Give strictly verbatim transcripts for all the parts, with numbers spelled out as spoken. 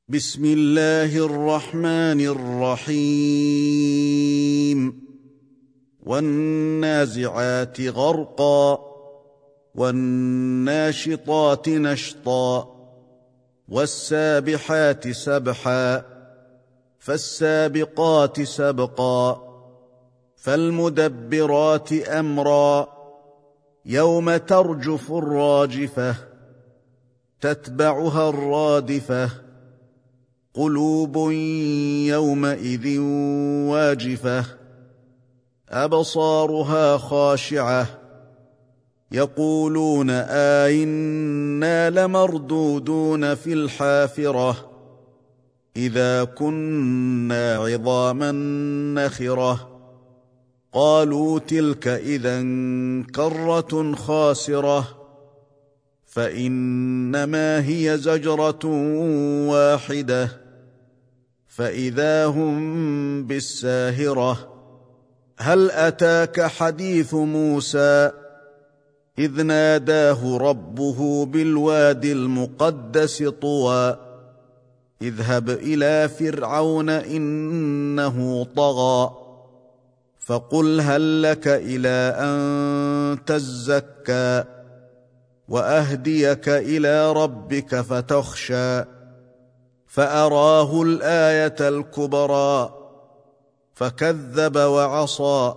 بسم الله الرحمن الرحيم والنازعات غرقا والناشطات نشطا والسابحات سبحا فالسابقات سبقا فالمدبرات أمرا يوم ترجف الراجفة تتبعها الرادفة قلوب يومئذ واجفة أبصارها خاشعة يقولون آئنا لمردودون في الحافرة إذا كنا عظاما نخرة قالوا تلك إذا كرة خاسرة فإنما هي زجرة واحدة فإذا هم بالساهرة هل أتاك حديث موسى إذ ناداه ربه بالوادي المقدس طوى اذهب إلى فرعون إنه طغى فقل هل لك إلى أن تزكى وأهديك إلى ربك فتخشى فأراه الآية الكبرى فكذب وعصى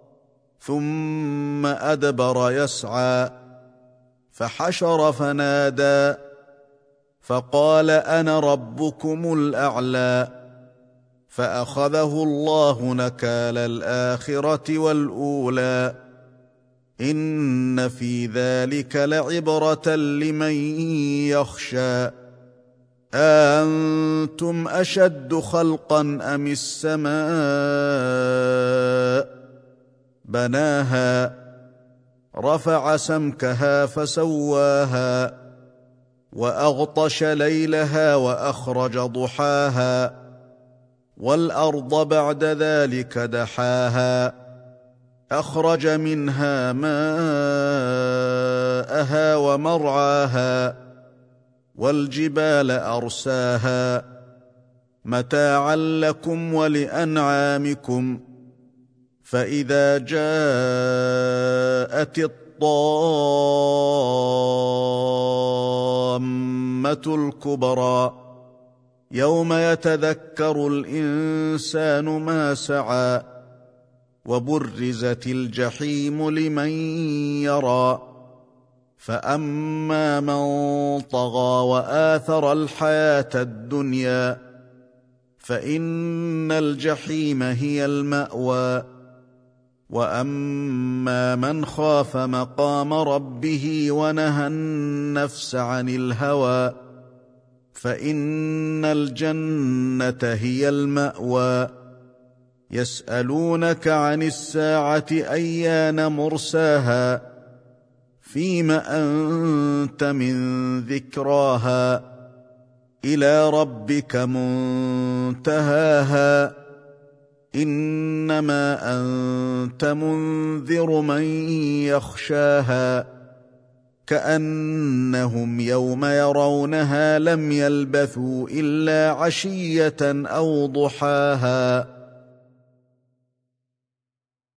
ثم أدبر يسعى فحشر فنادى فقال أنا ربكم الأعلى فأخذه الله نكال الآخرة والأولى إن في ذلك لعبرة لمن يخشى أأنتم أشد خلقا أم السماء بناها رفع سمكها فسواها وأغطش ليلها وأخرج ضحاها والأرض بعد ذلك دحاها أخرج منها ماءها ومرعاها والجبال أرساها متاعا لكم ولأنعامكم فإذا جاءت الطامة الكبرى يوم يتذكر الإنسان ما سعى وبرزت الجحيم لمن يرى فأما من طغى وآثر الحياة الدنيا فإن الجحيم هي المأوى وأما من خاف مقام ربه ونهى النفس عن الهوى فإن الجنة هي المأوى يسألونك عن الساعة أيان مرساها فيم أنت من ذكراها إلى ربك منتهاها إنما أنت منذر من يخشاها كأنهم يوم يرونها لم يلبثوا إلا عشية أو ضحاها